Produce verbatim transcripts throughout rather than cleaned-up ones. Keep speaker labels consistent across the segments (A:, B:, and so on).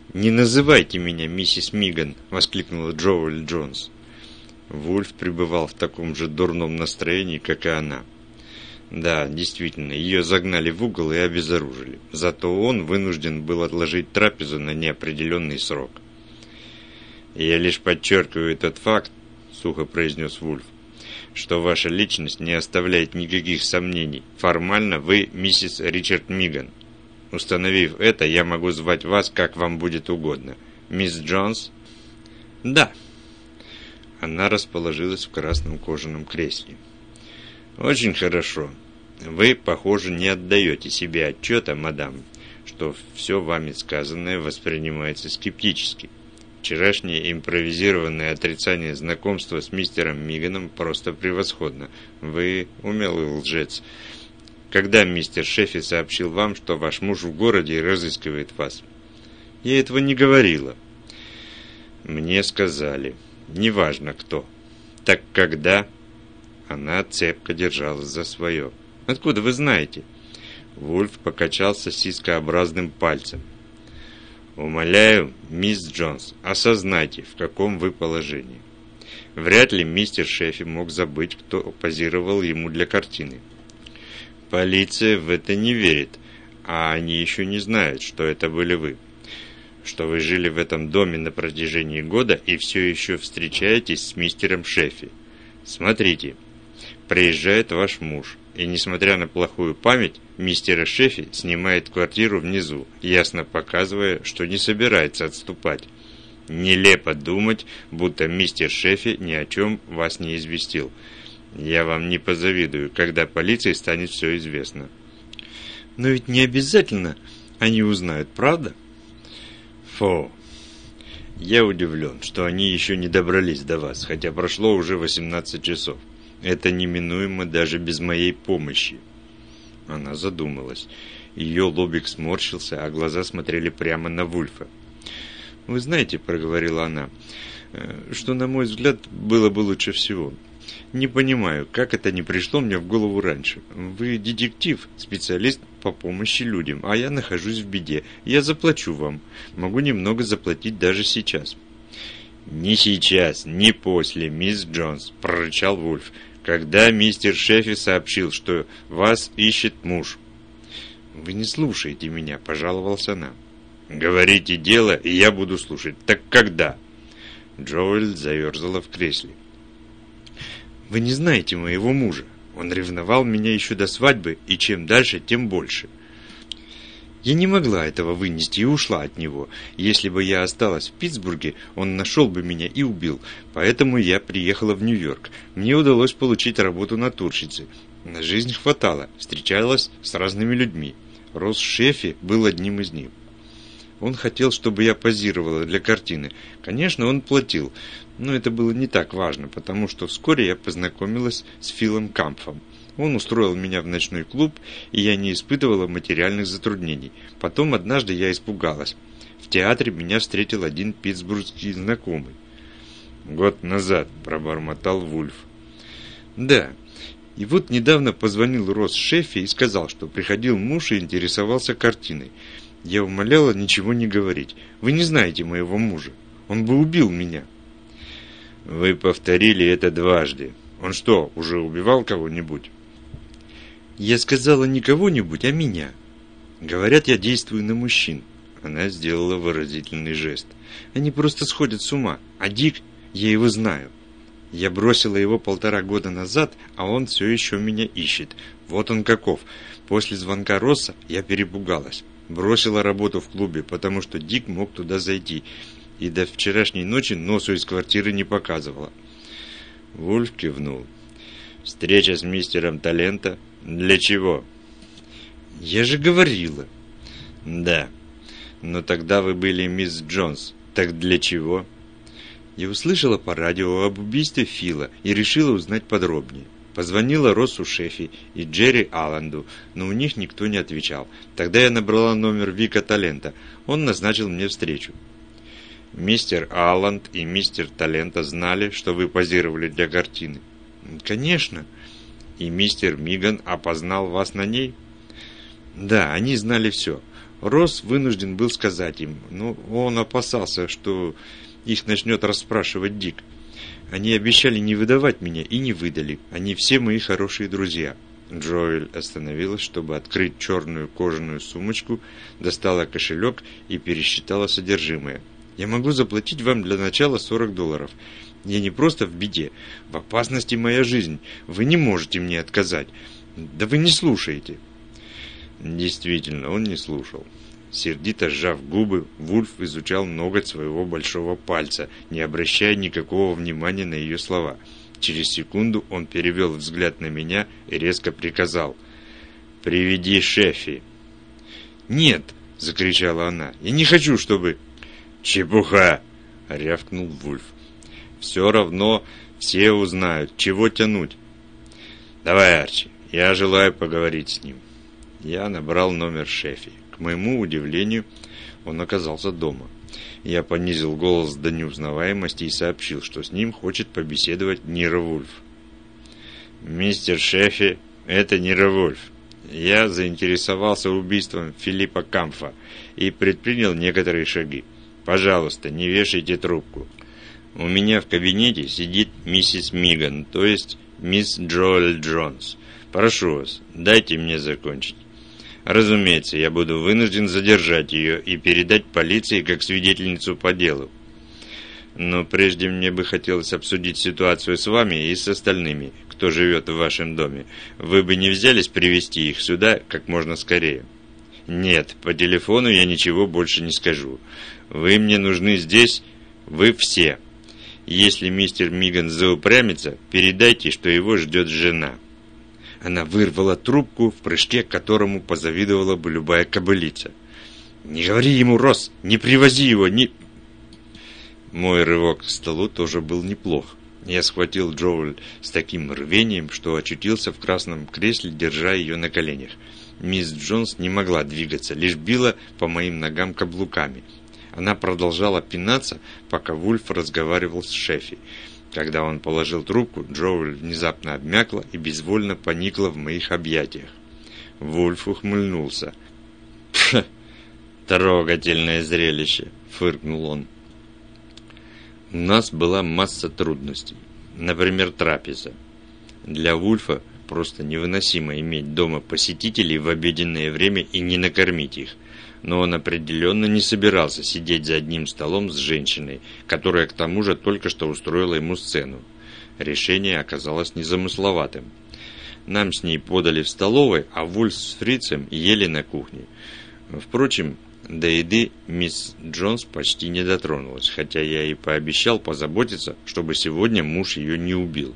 A: «Не называйте меня миссис Миган!» — воскликнула Джоуэль Джонс. Вульф пребывал в таком же дурном настроении, как и она. Да, действительно, ее загнали в угол и обезоружили. Зато он вынужден был отложить трапезу на неопределенный срок. «Я лишь подчеркиваю тот факт, — сухо произнес Вульф, — что ваша личность не оставляет никаких сомнений. Формально вы миссис Ричард Миган. Установив это, я могу звать вас, как вам будет угодно. Мисс Джонс?» «Да». Она расположилась в красном кожаном кресле. «Очень хорошо. Вы, похоже, не отдаете себе отчета, мадам, что все вами сказанное воспринимается скептически. Вчерашнее импровизированное отрицание знакомства с мистером Миганом просто превосходно. Вы умелый лжец. Когда мистер Шеффи сообщил вам, что ваш муж в городе и разыскивает вас?» «Я этого не говорила». «Мне сказали. Неважно кто. Так когда?» Она цепко держалась за свое. «Откуда вы знаете?» Вульф покачал сосискообразным пальцем. «Умоляю, мисс Джонс, осознайте, в каком вы положении. Вряд ли мистер Шеффи мог забыть, кто позировал ему для картины. Полиция в это не верит, а они еще не знают, что это были вы. Что вы жили в этом доме на протяжении года и все еще встречаетесь с мистером Шеффи. Смотрите, приезжает ваш муж, и, несмотря на плохую память, мистера Шеффи снимает квартиру внизу, ясно показывая, что не собирается отступать. Нелепо думать, будто мистер Шеффи ни о чем вас не известил. Я вам не позавидую, когда полиции станет все известно». «Но ведь не обязательно они узнают, правда?» «Фу! Я удивлен, что они еще не добрались до вас, хотя прошло уже восемнадцать часов. Это неминуемо даже без моей помощи». Она задумалась. Ее лобик сморщился, а глаза смотрели прямо на Вульфа. «Вы знаете, — проговорила она, — что, на мой взгляд, было бы лучше всего. Не понимаю, как это не пришло мне в голову раньше. Вы детектив, специалист по помощи людям, а я нахожусь в беде. Я заплачу вам. Могу немного заплатить даже сейчас». «Ни сейчас, ни после, мисс Джонс», — прорычал Вульф, «когда мистер Шеффи сообщил, что вас ищет муж». «Вы не слушаете меня», — пожаловалась она. «Говорите дело, и я буду слушать. Так когда?» Джоэль заерзала в кресле. «Вы не знаете моего мужа. Он ревновал меня еще до свадьбы, и чем дальше, тем больше. Я не могла этого вынести и ушла от него. Если бы я осталась в Питтсбурге, он нашел бы меня и убил. Поэтому я приехала в Нью-Йорк. Мне удалось получить работу натурщицы. На жизнь хватало. Встречалась с разными людьми. Росс Шеффи был одним из них. Он хотел, чтобы я позировала для картины. Конечно, он платил, но это было не так важно, потому что вскоре я познакомилась с Филом Кампфом. Он устроил меня в ночной клуб, и я не испытывала материальных затруднений. Потом однажды я испугалась. В театре меня встретил один питтсбургский знакомый. «Год назад», — пробормотал Вульф. «Да. И вот недавно позвонил Росс Шеффи и сказал, что приходил муж и интересовался картиной. Я умоляла ничего не говорить. Вы не знаете моего мужа. Он бы убил меня». «Вы повторили это дважды. Он что, уже убивал кого-нибудь?» «Я сказала не кого-нибудь, а меня. Говорят, я действую на мужчин». Она сделала выразительный жест. «Они просто сходят с ума. А Дик, я его знаю. Я бросила его полтора года назад, а он все еще меня ищет. Вот он каков. После звонка Росса я перепугалась. Бросила работу в клубе, потому что Дик мог туда зайти. И до вчерашней ночи носу из квартиры не показывала». Вульф кивнул. «Встреча с мистером Талента? Для чего?» «Я же говорила». «Да. Но тогда вы были мисс Джонс. Так для чего?» «Я услышала по радио об убийстве Фила и решила узнать подробнее. Позвонила Россу Шеффи и Джерри Алланду, но у них никто не отвечал. Тогда я набрала номер Вика Талента. Он назначил мне встречу». «Мистер Алланд и мистер Талента знали, что вы позировали для картины?» «Конечно». «И мистер Миган опознал вас на ней?» «Да, они знали все. Росс вынужден был сказать им, но он опасался, что их начнет расспрашивать Дик. Они обещали не выдавать меня и не выдали. Они все мои хорошие друзья. Джоэль остановилась, чтобы открыть черную кожаную сумочку, достала кошелек и пересчитала содержимое. «Я могу заплатить вам для начала сорок долларов. Я не просто в беде. В опасности моя жизнь. Вы не можете мне отказать. Да вы не слушаете». Действительно, он не слушал. Сердито сжав губы, Вульф изучал ноготь своего большого пальца, не обращая никакого внимания на ее слова. Через секунду он перевел взгляд на меня и резко приказал: «Приведи Шефи». «Нет!» — закричала она. «Я не хочу, чтобы...» «Чепуха!» — рявкнул Вульф. «Все равно все узнают. Чего тянуть?» «Давай, Арчи, я желаю поговорить с ним». Я набрал номер Шефи. К моему удивлению, он оказался дома. Я понизил голос до неузнаваемости и сообщил, что с ним хочет побеседовать Ниро Вульф. «Мистер Шефи, это Ниро Вульф. Я заинтересовался убийством Филиппа Кампфа и предпринял некоторые шаги. Пожалуйста, не вешайте трубку. У меня в кабинете сидит миссис Миган, то есть мисс Джоэль Джонс. Прошу вас, дайте мне закончить. Разумеется, я буду вынужден задержать ее и передать полиции как свидетельницу по делу. Но прежде мне бы хотелось обсудить ситуацию с вами и с остальными, кто живет в вашем доме. Вы бы не взялись привести их сюда как можно скорее?» «Нет, по телефону я ничего больше не скажу. Вы мне нужны здесь, вы все. Если мистер Миган заупрямится, передайте, что его ждет жена». Она вырвала трубку, в прыжке к которому позавидовала бы любая кобылица. «Не говори ему, Росс, не привози его, не...» Мой рывок к столу тоже был неплох. Я схватил Джоэль с таким рвением, что очутился в красном кресле, держа ее на коленях. Мисс Джонс не могла двигаться, лишь била по моим ногам каблуками. Она продолжала пинаться, пока Вульф разговаривал с Шефи. Когда он положил трубку, Джоэль внезапно обмякла и безвольно поникла в моих объятиях. Вульф ухмыльнулся. «Пх, трогательное зрелище!» — фыркнул он. У нас была масса трудностей. Например, трапеза. Для Вульфа просто невыносимо иметь дома посетителей в обеденное время и не накормить их. Но он определенно не собирался сидеть за одним столом с женщиной, которая к тому же только что устроила ему сцену. Решение оказалось незамысловатым. Нам с ней подали в столовой, а Вульф с фрицем ели на кухне. Впрочем, до еды мисс Джонс почти не дотронулась, хотя я и пообещал позаботиться, чтобы сегодня муж ее не убил.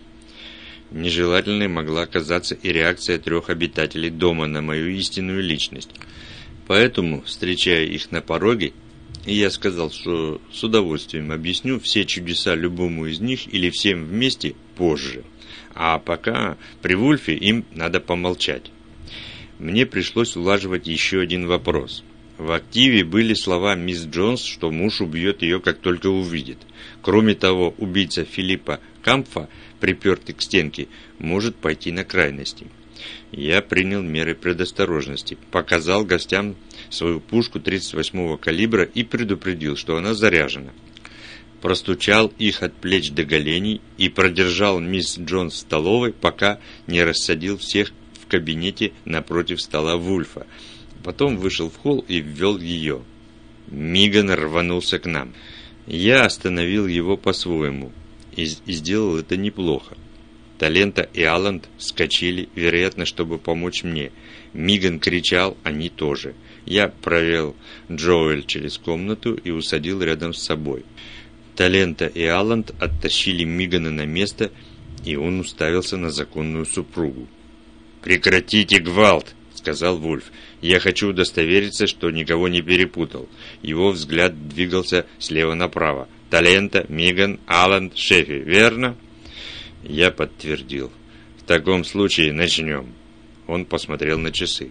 A: Нежелательной могла оказаться и реакция трех обитателей дома на мою истинную личность. Поэтому, встречая их на пороге, я сказал, что с удовольствием объясню все чудеса любому из них или всем вместе позже. А пока при Вульфе им надо помолчать. Мне пришлось улаживать еще один вопрос. В активе были слова мисс Джонс, что муж убьет ее, как только увидит. Кроме того, убийца Филиппа Кампфа, припертый к стенке, может пойти на крайности. Я принял меры предосторожности, показал гостям свою пушку тридцать восьмого калибра и предупредил, что она заряжена. Простучал их от плеч до голеней и продержал мисс Джонс в столовой, пока не рассадил всех в кабинете напротив стола Вульфа. Потом вышел в холл и ввел ее. Миган рванулся к нам. Я остановил его по-своему и, и сделал это неплохо. Талента и Алланд вскочили, вероятно, чтобы помочь мне. Миган кричал, они тоже. Я провел Джоэль через комнату и усадил рядом с собой. Талента и Алланд оттащили Мигана на место, и он уставился на законную супругу. «Прекратите гвалт!» — сказал Вульф. «Я хочу удостовериться, что никого не перепутал». Его взгляд двигался слева направо. «Талента, Миган, Алланд, Шефи, верно?» Я подтвердил. «В таком случае начнем». Он посмотрел на часы.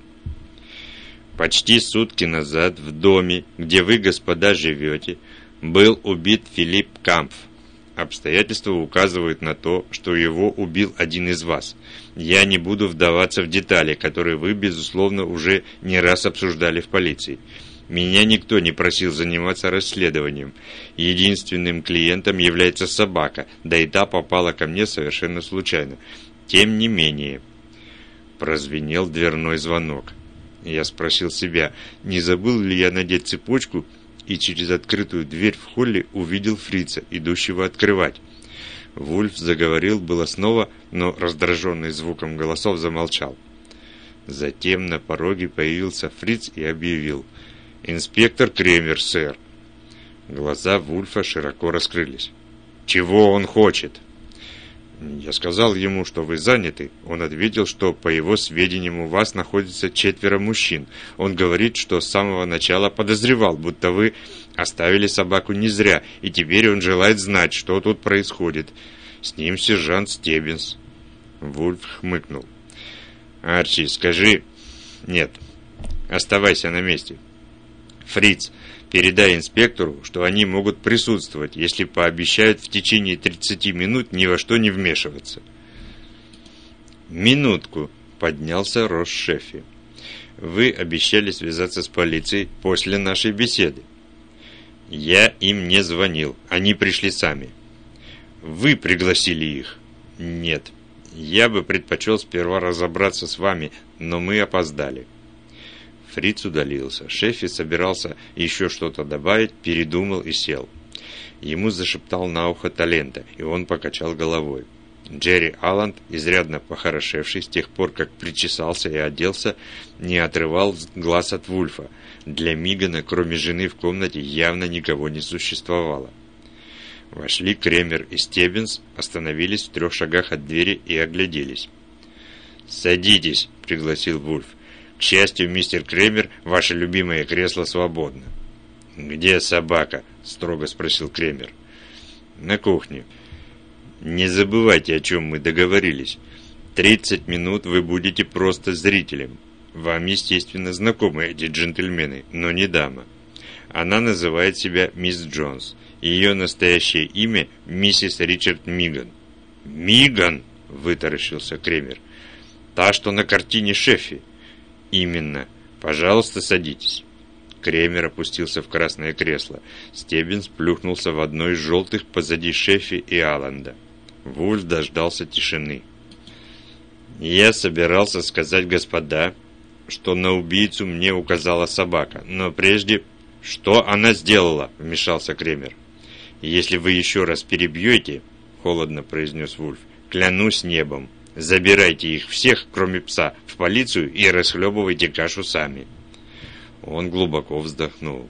A: «Почти сутки назад в доме, где вы, господа, живете, был убит Филипп Кампф. Обстоятельства указывают на то, что его убил один из вас. Я не буду вдаваться в детали, которые вы, безусловно, уже не раз обсуждали в полиции. Меня никто не просил заниматься расследованием. Единственным клиентом является собака, да и та попала ко мне совершенно случайно. Тем не менее, прозвенел дверной звонок. Я спросил себя, не забыл ли я надеть цепочку, и через открытую дверь в холле увидел фрица, идущего открывать. Вульф заговорил было снова, но, раздраженный звуком голосов, замолчал. Затем на пороге появился фриц и объявил: «Инспектор Кремер, сэр». Глаза Вульфа широко раскрылись. «Чего он хочет?» «Я сказал ему, что вы заняты. Он ответил, что, по его сведениям, у вас находится четверо мужчин. Он говорит, что с самого начала подозревал, будто вы оставили собаку не зря, и теперь он желает знать, что тут происходит. С ним сержант Стеббинс». Вульф хмыкнул. «Арчи, скажи...» «Нет, оставайся на месте. Фриц, передай инспектору, что они могут присутствовать, если пообещают в течение тридцати минут ни во что не вмешиваться». «Минутку», — поднялся Росс Шеффи. «Вы обещали связаться с полицией после нашей беседы». «Я им не звонил, они пришли сами». «Вы пригласили их?» «Нет. Я бы предпочел сперва разобраться с вами, но мы опоздали». Фриц удалился. Шеффи собирался еще что-то добавить, передумал и сел. Ему зашептал на ухо Талента, и он покачал головой. Джерри Алланд, изрядно похорошевший с тех пор, как причесался и оделся, не отрывал глаз от Вульфа. Для Мигана, кроме жены, в комнате явно никого не существовало. Вошли Кремер и Стеббинс, остановились в трех шагах от двери и огляделись. «Садитесь», — пригласил Вульф. «К счастью, мистер Кремер, ваше любимое кресло свободно». «Где собака?» – строго спросил Кремер. «На кухне». «Не забывайте, о чем мы договорились. Тридцать минут вы будете просто зрителем. Вам, естественно, знакомы эти джентльмены, но не дама. Она называет себя мисс Джонс. Ее настоящее имя – миссис Ричард Миган». «Миган?» – вытаращился Кремер. «Та, что на картине Шеффи». «Именно. Пожалуйста, садитесь». Кремер опустился в красное кресло. Стеббинс плюхнулся в одно из желтых позади Шеффи и Алланда. Вульф дождался тишины. «Я собирался сказать, господа, что на убийцу мне указала собака, но прежде...» «Что она сделала?» – вмешался Кремер. «Если вы еще раз перебьете, – холодно произнес Вульф, – клянусь небом. Забирайте их всех, кроме пса, в полицию и расхлебывайте кашу сами». Он глубоко вздохнул.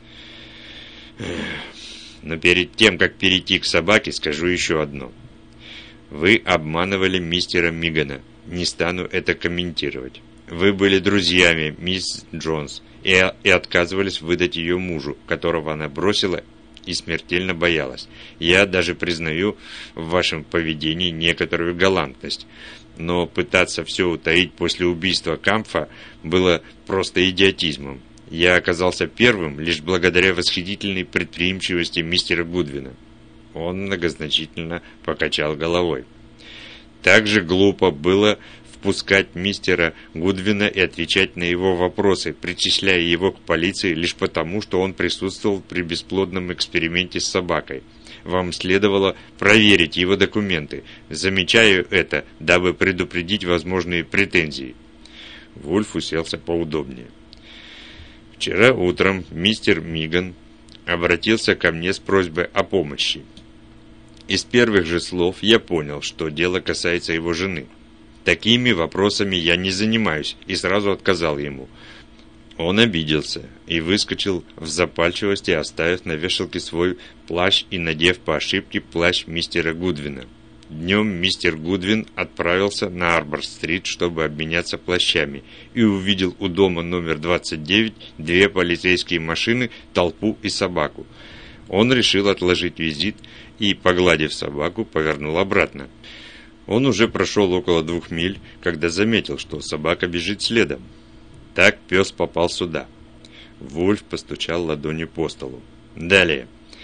A: «Но перед тем, как перейти к собаке, скажу еще одно. Вы обманывали мистера Мигана. Не стану это комментировать. Вы были друзьями мисс Джонс и, и отказывались выдать ее мужу, которого она бросила и смертельно боялась. Я даже признаю в вашем поведении некоторую галантность, но пытаться все утаить после убийства Кампфа было просто идиотизмом. Я оказался первым лишь благодаря восхитительной предприимчивости мистера Гудвина». Он многозначительно покачал головой. «Так же глупо было впускать мистера Гудвина и отвечать на его вопросы, причисляя его к полиции лишь потому, что он присутствовал при бесплодном эксперименте с собакой. Вам следовало проверить его документы. Замечаю это, дабы предупредить возможные претензии». Вульф уселся поудобнее. «Вчера утром мистер Миган обратился ко мне с просьбой о помощи. Из первых же слов я понял, что дело касается его жены. Такими вопросами я не занимаюсь, и сразу отказал ему. Он обиделся и выскочил в запальчивости, оставив на вешалке свой плащ и надев по ошибке плащ мистера Гудвина. Днем мистер Гудвин отправился на Арбор-стрит, чтобы обменяться плащами, и увидел у дома номер двадцать девять две полицейские машины, толпу и собаку. Он решил отложить визит и, погладив собаку, повернул обратно. Он уже прошел около двух миль, когда заметил, что собака бежит следом. Так пес попал сюда. Вульф постучал ладонью по столу. Далее.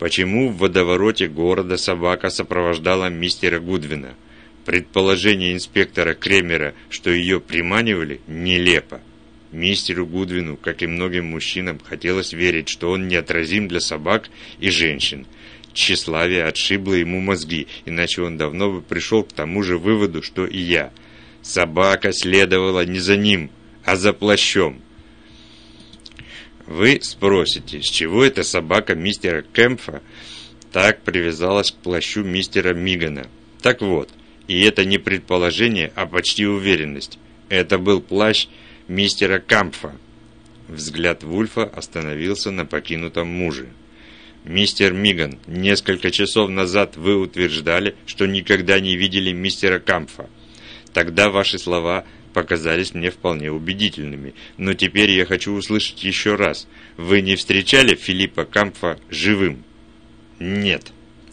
A: Почему в водовороте города собака сопровождала мистера Гудвина? Предположение инспектора Кремера, что ее приманивали, нелепо. Мистеру Гудвину, как и многим мужчинам, хотелось верить, что он неотразим для собак и женщин. Тщеславие отшибло ему мозги, иначе он давно бы пришел к тому же выводу, что и я. Собака следовала не за ним, а за плащом. Вы спросите, с чего эта собака мистера Кэмпфа так привязалась к плащу мистера Мигана? Так вот, и это не предположение, а почти уверенность. Это был плащ мистера Кампфа. Взгляд Вульфа остановился на покинутом муже. «Мистер Миган, несколько часов назад вы утверждали, что никогда не видели мистера Кампфа. Тогда ваши слова показались мне вполне убедительными, но теперь я хочу услышать еще раз. Вы не встречали Филиппа Кампфа живым?» «Нет».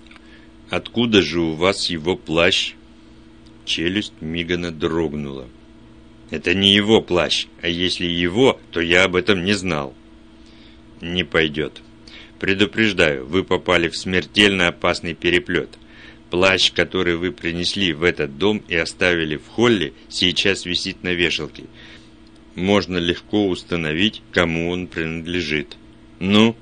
A: «Откуда же у вас его плащ?» Челюсть Мигана дрогнула. «Это не его плащ, а если его, то я об этом не знал». «Не пойдет. Предупреждаю, вы попали в смертельно опасный переплет. Плащ, который вы принесли в этот дом и оставили в холле, сейчас висит на вешалке. Можно легко установить, кому он принадлежит». «Ну?»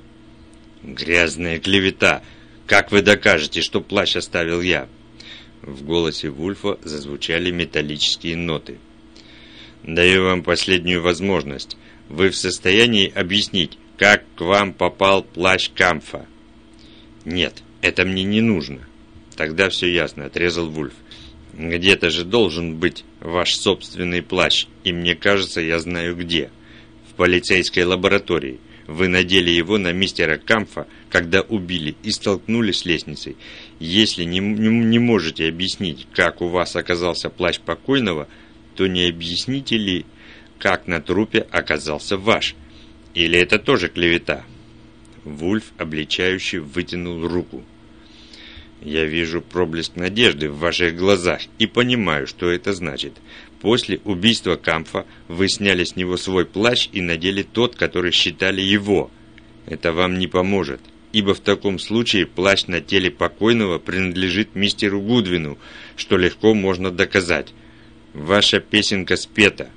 A: «Грязная клевета. Как вы докажете, что плащ оставил я?» В голосе Вульфа зазвучали металлические ноты. «Даю вам последнюю возможность. Вы в состоянии объяснить, как к вам попал плащ Кампфа?» «Нет, это мне не нужно». «Тогда все ясно», — отрезал Вульф. «Где-то же должен быть ваш собственный плащ, и мне кажется, я знаю где. В полицейской лаборатории. Вы надели его на мистера Кампфа, когда убили, и столкнулись с лестницей. Если не, не, не можете объяснить, как у вас оказался плащ покойного, то не объясните ли, как на трупе оказался ваш? Или это тоже клевета?» Вульф обличающе вытянул руку. «Я вижу проблеск надежды в ваших глазах и понимаю, что это значит. После убийства Кампфа вы сняли с него свой плащ и надели тот, который считали его. Это вам не поможет, ибо в таком случае плащ на теле покойного принадлежит мистеру Гудвину, что легко можно доказать. Ваша песенка спета».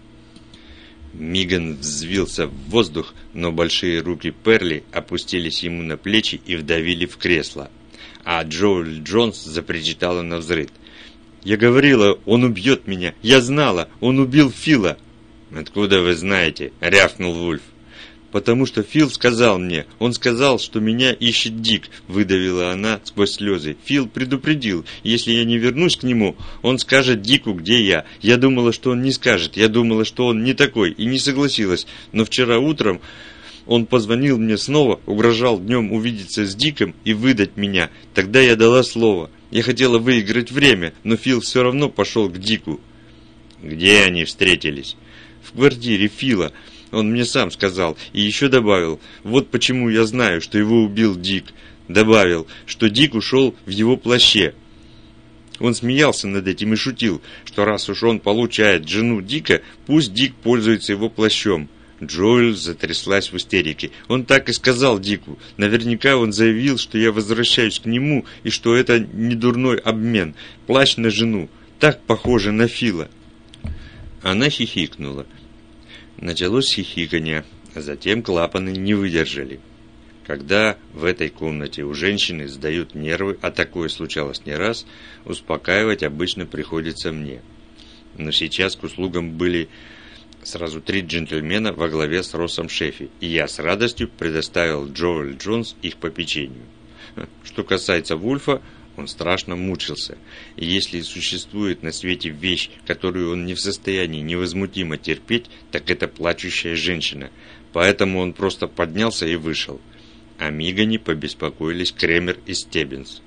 A: Миган взвился в воздух, но большие руки Перли опустились ему на плечи и вдавили в кресло. А Джоэль Джонс запричитала навзрыд. «Я говорила, он убьет меня! Я знала! Он убил Фила!» «Откуда вы знаете?» — рявкнул Вульф. «Потому что Фил сказал мне. Он сказал, что меня ищет Дик», — выдавила она сквозь слезы. «Фил предупредил, если я не вернусь к нему, он скажет Дику, где я. Я думала, что он не скажет. Я думала, что он не такой, и не согласилась. Но вчера утром он позвонил мне снова, угрожал днем увидеться с Диком и выдать меня. Тогда я дала слово. Я хотела выиграть время, но Фил все равно пошел к Дику». «Где они встретились?» «В квартире Фила. Он мне сам сказал, и еще добавил, вот почему я знаю, что его убил Дик. Добавил, что Дик ушел в его плаще. Он смеялся над этим и шутил, что раз уж он получает жену Дика, пусть Дик пользуется его плащом». Джоэль затряслась в истерике. «Он так и сказал Дику. Наверняка он заявил, что я возвращаюсь к нему, и что это не дурной обмен. Плащ на жену. Так похоже на Фила». Она хихикнула. Началось хихиканье, а затем клапаны не выдержали. Когда в этой комнате у женщины сдают нервы, а такое случалось не раз, успокаивать обычно приходится мне. Но сейчас к услугам были сразу три джентльмена во главе с Россом Шефи, и я с радостью предоставил Джоэль Джонс их попечению. Что касается Вульфа, он страшно мучился, и если существует на свете вещь, которую он не в состоянии невозмутимо терпеть, так это плачущая женщина, поэтому он просто поднялся и вышел. О Мигане побеспокоились Кремер и Стеббинс.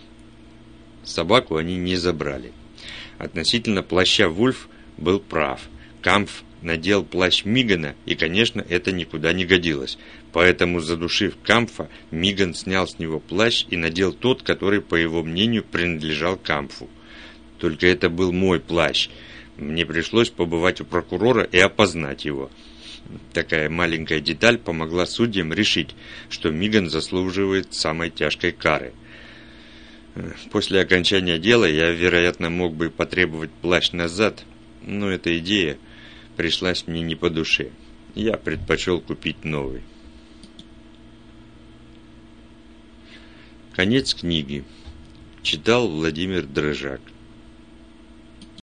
A: Собаку они не забрали. Относительно плаща Вульф был прав. Кампф надел плащ Мигана, и, конечно, это никуда не годилось. Поэтому, задушив Кампфа, Миган снял с него плащ и надел тот, который, по его мнению, принадлежал Кампфу. Только это был мой плащ. Мне пришлось побывать у прокурора и опознать его. Такая маленькая деталь помогла судьям решить, что Миган заслуживает самой тяжкой кары. После окончания дела я, вероятно, мог бы потребовать плащ назад, но эта идея пришлась мне не по душе. Я предпочел купить новый. Конец книги. Читал Владимир Дрожак.